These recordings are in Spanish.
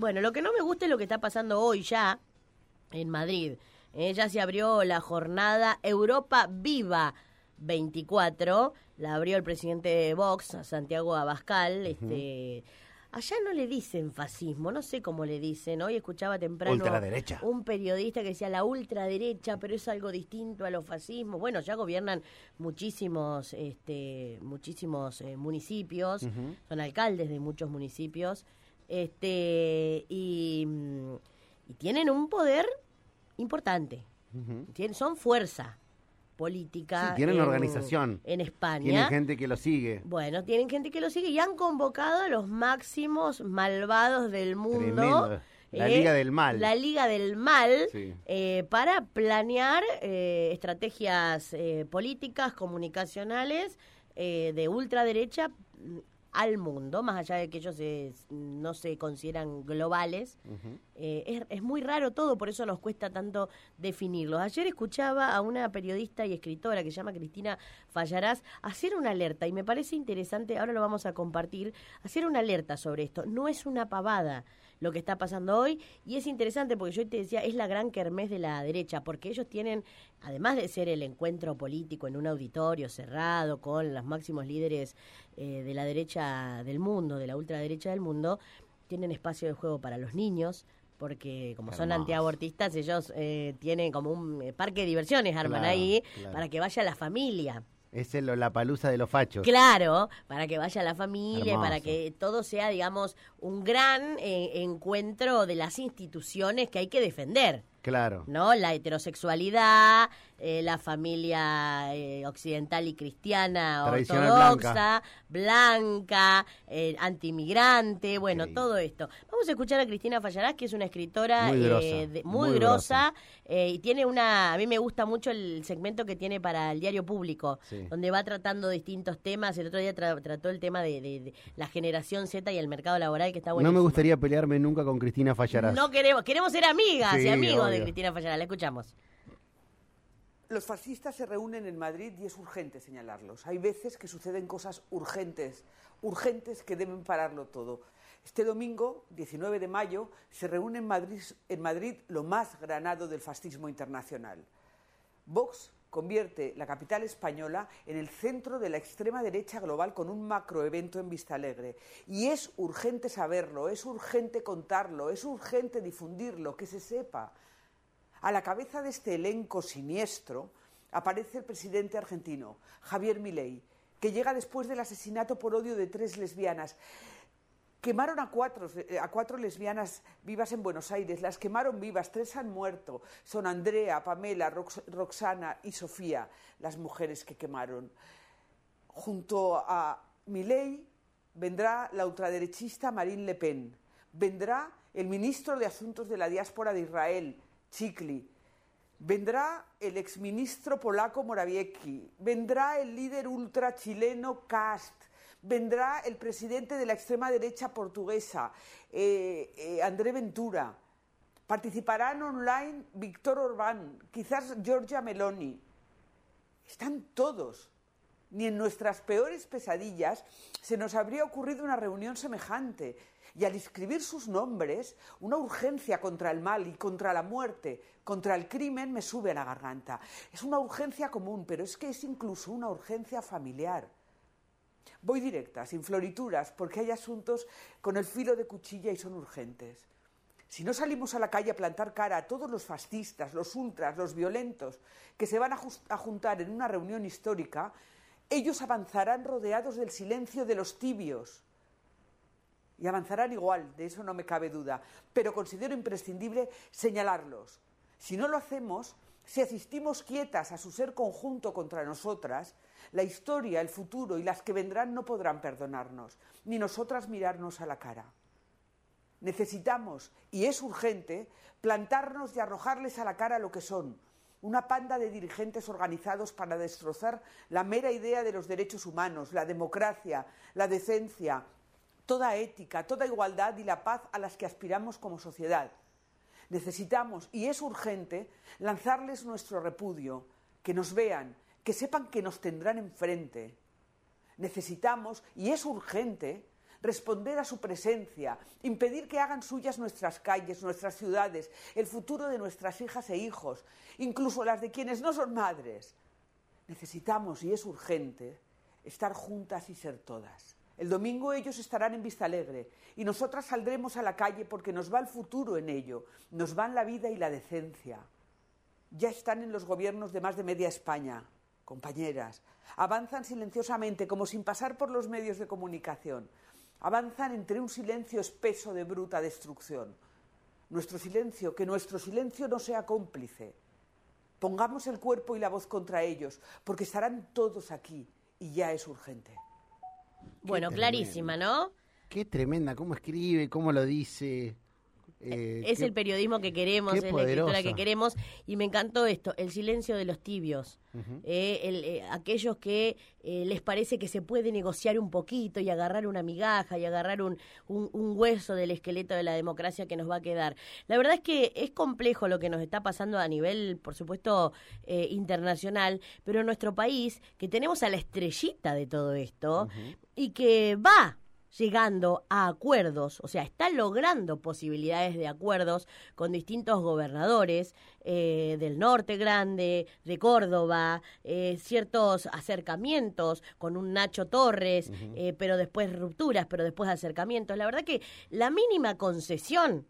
Bueno, lo que no me gusta es lo que está pasando hoy ya en Madrid. Ya se abrió la jornada Europa Viva 24, la abrió el presidente de Vox, Santiago Abascal. Allá no le dicen fascismo, no sé cómo le dicen. Hoy escuchaba temprano ultraderecha. Un periodista que decía la ultraderecha, pero es algo distinto a los fascismos. Bueno, ya gobiernan muchísimos municipios, son alcaldes de muchos municipios, y tienen un poder importante. Son fuerza política. Sí, tienen organización. En España. Tienen gente que lo sigue. Bueno, tienen gente que lo sigue y han convocado a los máximos malvados del mundo. Tremendo. La Liga del Mal. La Liga del Mal, sí. Para planear estrategias políticas, comunicacionales de ultraderecha al mundo, más allá de que ellos no se consideran globales. Es muy raro todo, por eso nos cuesta tanto definirlos. Ayer escuchaba a una periodista y escritora que se llama Cristina Fallarás hacer una alerta, y me parece interesante, ahora lo vamos a compartir, hacer una alerta sobre esto. No es una pavada lo que está pasando hoy, y es interesante porque yo te decía, es la gran kermés de la derecha, porque ellos tienen, además de ser el encuentro político en un auditorio cerrado con los máximos líderes de la derecha del mundo, de la ultraderecha del mundo, tienen espacio de juego para los niños, porque como son antiabortistas, ellos tienen como un parque de diversiones, arman ahí, para que vaya la familia. Es la palusa de los fachos. Claro, para que vaya la familia, Hermoso. para que todo sea, digamos, un gran encuentro de las instituciones que hay que defender. Claro. ¿No? La heterosexualidad, la familia occidental y cristiana ortodoxa, blanca, antimigrante, bueno, todo esto. Vamos a escuchar a Cristina Fallarás, que es una escritora muy grosa, y tiene a mí me gusta mucho el segmento que tiene para el Diario Público, donde va tratando distintos temas. El otro día trató el tema de la generación Z y el mercado laboral, que está buenísimo. No me gustaría pelearme nunca con Cristina Fallarás. No queremos ser amigas y amigos obvio. de Cristina Fallarás. La escuchamos. Los fascistas se reúnen en Madrid y es urgente señalarlos. Hay veces que suceden cosas urgentes que deben pararlo todo. Este domingo, 19 de mayo, se reúne en Madrid lo más granado del fascismo internacional. Vox convierte la capital española en el centro de la extrema derecha global con un macroevento en Vistalegre. Y es urgente saberlo, es urgente contarlo, es urgente difundirlo, que se sepa. A la cabeza de este elenco siniestro aparece el presidente argentino, Javier Milei, que llega después del asesinato por odio de 3 lesbianas. Quemaron a cuatro lesbianas vivas en Buenos Aires, las quemaron vivas, 3 han muerto. Son Andrea, Pamela, Roxana y Sofía, las mujeres que quemaron. Junto a Milei vendrá la ultraderechista Marine Le Pen, vendrá el ministro de Asuntos de la Diáspora de Israel, Chikli, vendrá el exministro polaco Morawiecki, vendrá el líder ultra chileno Kast, vendrá el presidente de la extrema derecha portuguesa, André Ventura, participarán online Víctor Orbán, quizás Giorgia Meloni. Están todos. Ni en nuestras peores pesadillas se nos habría ocurrido una reunión semejante. Y al escribir sus nombres, una urgencia contra el mal y contra la muerte, contra el crimen, me sube a la garganta. Es una urgencia común, pero es que es incluso una urgencia familiar. Voy directa, sin florituras, porque hay asuntos con el filo de cuchilla y son urgentes. Si no salimos a la calle a plantar cara a todos los fascistas, los ultras, los violentos, que se van a juntar en una reunión histórica, ellos avanzarán rodeados del silencio de los tibios. Y avanzarán igual, de eso no me cabe duda, pero considero imprescindible señalarlos. Si no lo hacemos, si asistimos quietas a su ser conjunto contra nosotras, la historia, el futuro y las que vendrán no podrán perdonarnos, ni nosotras mirarnos a la cara. Necesitamos, y es urgente, plantarnos y arrojarles a la cara lo que son, una panda de dirigentes organizados para destrozar la mera idea de los derechos humanos, la democracia, la decencia, toda ética, toda igualdad y la paz a las que aspiramos como sociedad. Necesitamos, y es urgente, lanzarles nuestro repudio, que nos vean, que sepan que nos tendrán enfrente. Necesitamos, y es urgente, responder a su presencia, impedir que hagan suyas nuestras calles, nuestras ciudades, el futuro de nuestras hijas e hijos, incluso las de quienes no son madres. Necesitamos, y es urgente, estar juntas y ser todas. El domingo ellos estarán en Vistalegre y nosotras saldremos a la calle porque nos va el futuro en ello, nos van la vida y la decencia. Ya están en los gobiernos de más de media España, compañeras. Avanzan silenciosamente, como sin pasar por los medios de comunicación. Avanzan entre un silencio espeso de bruta destrucción. Que nuestro silencio no sea cómplice. Pongamos el cuerpo y la voz contra ellos, porque estarán todos aquí y ya es urgente. Bueno, clarísima, ¿no? Qué tremenda, cómo escribe, cómo lo dice. Es el periodismo que queremos, es la escritura que queremos, y me encantó esto, el silencio de los tibios, aquellos que les parece que se puede negociar un poquito y agarrar una migaja y agarrar un hueso del esqueleto de la democracia que nos va a quedar. La verdad es que es complejo lo que nos está pasando a nivel, por supuesto, internacional, pero en nuestro país, que tenemos a la estrellita de todo esto, y que va llegando a acuerdos, o sea, está logrando posibilidades de acuerdos con distintos gobernadores del norte grande, de Córdoba, ciertos acercamientos con un Nacho Torres, pero después rupturas, pero después acercamientos. La verdad que la mínima concesión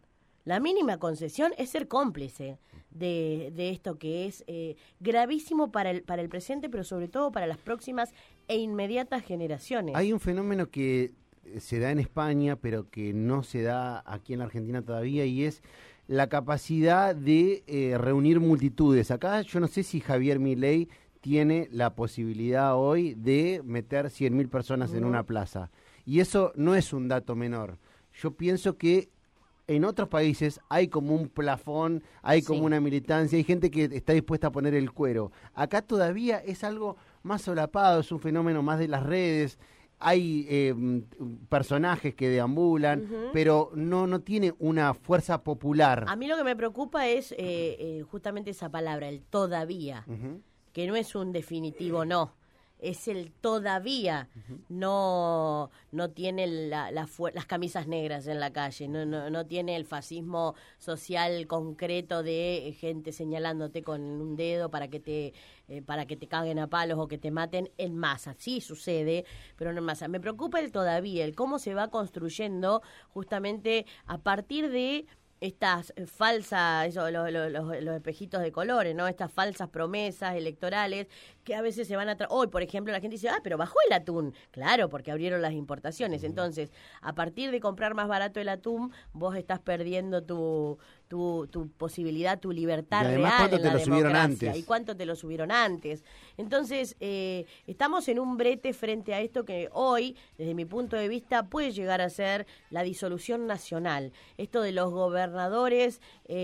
es ser cómplice de esto que es gravísimo para el presente, pero sobre todo para las próximas e inmediatas generaciones. Hay un fenómeno que se da en España, pero que no se da aquí en la Argentina todavía, y es la capacidad de reunir multitudes. Acá yo no sé si Javier Milei tiene la posibilidad hoy de meter 100.000 personas en una plaza. Y eso no es un dato menor. Yo pienso que en otros países hay como un plafón, hay como una militancia, hay gente que está dispuesta a poner el cuero. Acá todavía es algo más solapado, es un fenómeno más de las redes. Hay personajes que deambulan, pero no tiene una fuerza popular. A mí lo que me preocupa es justamente esa palabra, el todavía, que no es un definitivo no, es el todavía no tiene las camisas negras en la calle, no tiene el fascismo social concreto de gente señalándote con un dedo para que te caguen a palos o que te maten en masa. Sí sucede, pero no en masa. Me preocupa el todavía, el cómo se va construyendo justamente a partir de estas falsas, los espejitos de colores, ¿no? Estas falsas promesas electorales que a veces se van a... Hoy, por ejemplo, la gente dice, pero bajó el atún. Claro, porque abrieron las importaciones. Entonces, a partir de comprar más barato el atún, vos estás perdiendo tu posibilidad, tu libertad y además, real ¿cuánto en te la lo subieron democracia? antes? ¿Y cuánto te lo subieron antes? Entonces, estamos en un brete frente a esto que hoy, desde mi punto de vista, puede llegar a ser la disolución nacional. Esto de los gobernadores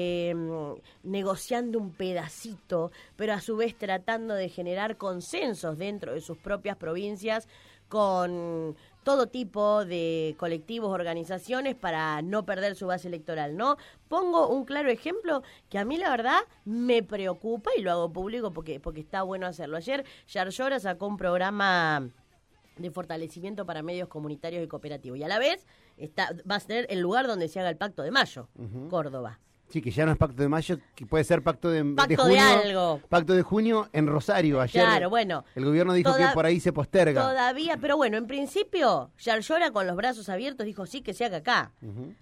negociando un pedacito, pero a su vez tratando de generar consensos dentro de sus propias provincias con todo tipo de colectivos, organizaciones para no perder su base electoral, ¿no? Pongo un claro ejemplo que a mí la verdad me preocupa y lo hago público porque está bueno hacerlo. Ayer Yarlora sacó un programa de fortalecimiento para medios comunitarios y cooperativos y a la vez va a ser el lugar donde se haga el Pacto de Mayo, Córdoba. Sí, que ya no es Pacto de Mayo, que puede ser Pacto de junio. De algo. Pacto de junio en Rosario. Ayer claro, bueno. El gobierno dijo que por ahí se posterga. Todavía, pero bueno, en principio, Yarlora con los brazos abiertos dijo sí que se haga acá.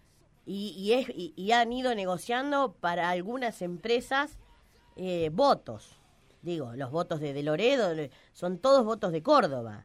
Y han ido negociando para algunas empresas votos. Digo, los votos de Loredo son todos votos de Córdoba.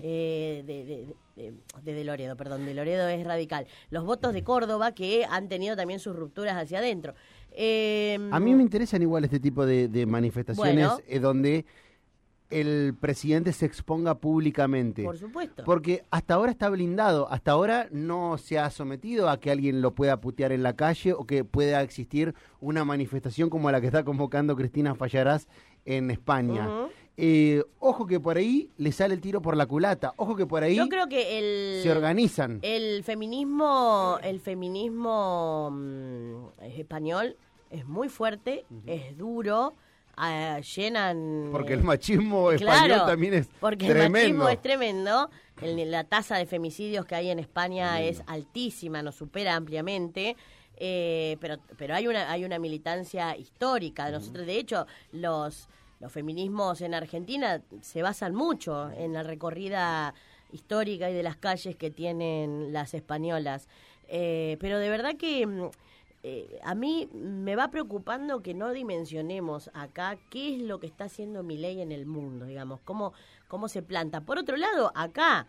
De Loredo, perdón, de Loredo es radical. Los votos de Córdoba que han tenido también sus rupturas hacia adentro. A mí me interesan igual este tipo de manifestaciones donde el presidente se exponga públicamente. Por supuesto. Porque hasta ahora está blindado, hasta ahora no se ha sometido a que alguien lo pueda putear en la calle o que pueda existir una manifestación como la que está convocando Cristina Fallarás en España. Ojo que por ahí le sale el tiro por la culata, ojo que por ahí yo creo que se organizan. El feminismo español es muy fuerte, es duro, llenan... Porque el machismo español también es porque tremendo. El machismo es tremendo. La tasa de femicidios que hay en España es altísima, nos supera ampliamente. Pero hay una militancia histórica. Nosotros, de hecho, los feminismos en Argentina se basan mucho en la recorrida histórica y de las calles que tienen las españolas. Pero de verdad que a mí me va preocupando que no dimensionemos acá qué es lo que está haciendo Milei en el mundo, digamos, cómo se planta. Por otro lado, acá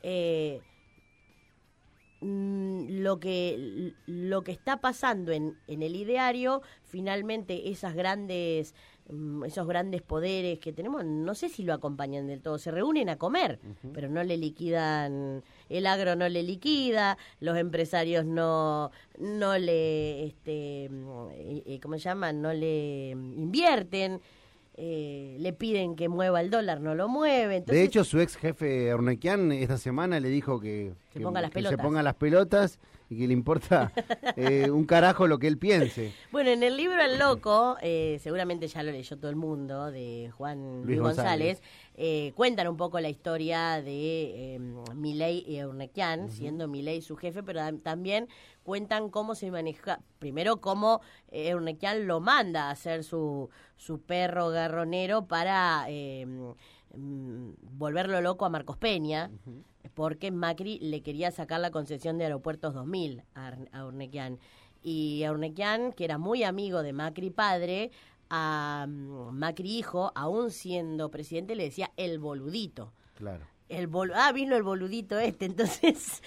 lo que está pasando en el ideario, finalmente esos grandes poderes que tenemos, no sé si lo acompañan del todo, se reúnen a comer, pero no le liquidan, el agro no le liquida, los empresarios no le, ¿cómo se llama? No le invierten. Le piden que mueva el dólar, no lo mueve. Entonces, de hecho, su ex jefe Urnequian esta semana le dijo que se ponga las pelotas y que le importa un carajo lo que él piense. Bueno, en el libro El Loco, seguramente ya lo leyó todo el mundo, de Juan Luis González, cuentan un poco la historia de Milei y Urnequian, siendo Milei su jefe, pero también cuentan cómo se maneja, primero cómo Urnequian lo manda a hacer su perro garronero para volverlo loco a Marcos Peña, porque Macri le quería sacar la concesión de Aeropuertos 2000 a Urnequian. Y a Urnequian, que era muy amigo de Macri padre, a Macri hijo, aún siendo presidente, le decía el boludito. Claro. Vino el boludito entonces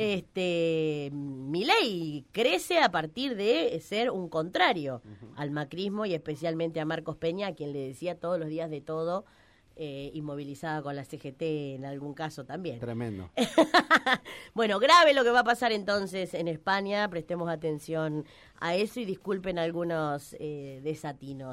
Milei crece a partir de ser un contrario al macrismo y especialmente a Marcos Peña, a quien le decía todos los días de todo, y movilizada con la CGT en algún caso también. Tremendo. Bueno, grave lo que va a pasar entonces en España, prestemos atención a eso y disculpen algunos desatinos.